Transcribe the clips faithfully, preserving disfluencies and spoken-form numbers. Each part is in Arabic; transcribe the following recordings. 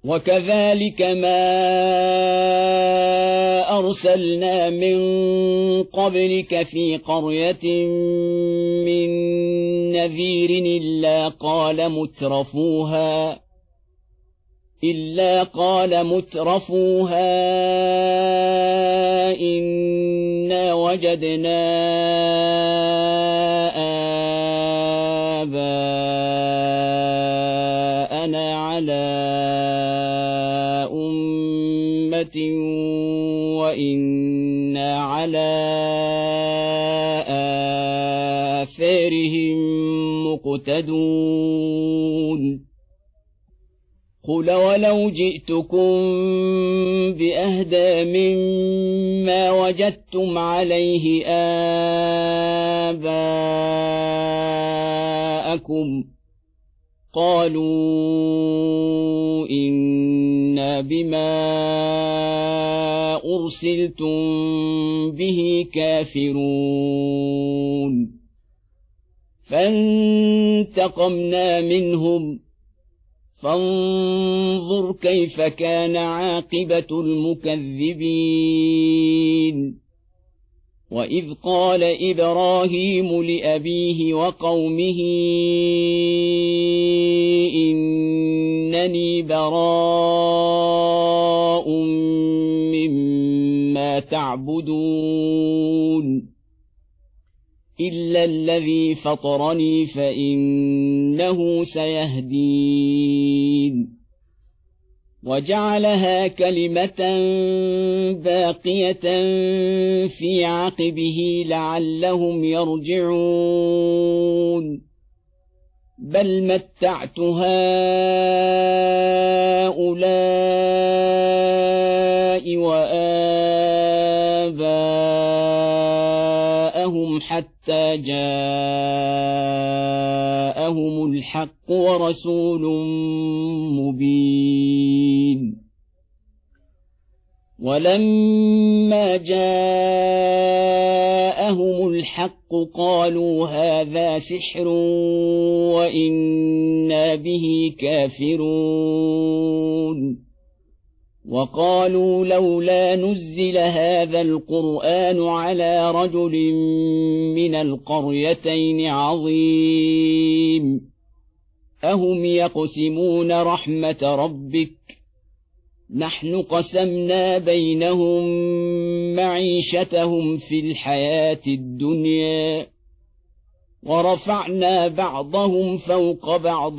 وكذلك ما أرسلنا من قبلك في قرية من نذير إلا قال مترفوها إلا قال مترفوها إنا وجدنا آباءنا على أمة وإنا على آثارهم مقتدون قل ولو جئتكم بأهدى مما وجدتم عليه آباءكم قالوا إنا بما أرسلتم به كافرون فانتقمنا منهم فانظر كيف كان عاقبة المكذبين وإذ قال إبراهيم لأبيه وقومه إنني براء مما تعبدون إلا الذي فطرني فإنه سيهدين وجعلها كلمة باقية في عقبه لعلهم يرجعون بل متعت هؤلاء وآباءهم حتى جاءهم الحق ورسول مبين ولما جاءهم الحق قالوا هذا سحر وإنا به كافرون وقالوا لولا نزل هذا القرآن على رجل من القريتين عظيم أهم يقسمون رحمة ربك نحن قسمنا بينهم معيشتهم في الحياة الدنيا ورفعنا بعضهم فوق بعض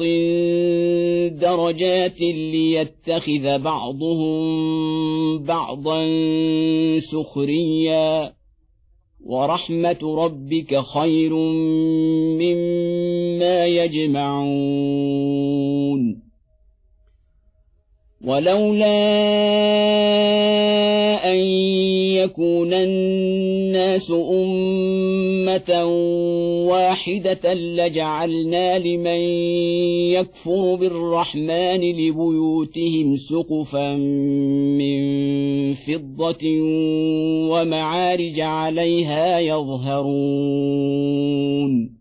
درجات ليتخذ بعضهم بعضا سخريا ورحمة ربك خير مما يجمعون ولولا أن يكون الناس أمة واحدة لجعلنا لمن يكفر بالرحمن لبيوتهم سقفا من فضة ومعارج عليها يظهرون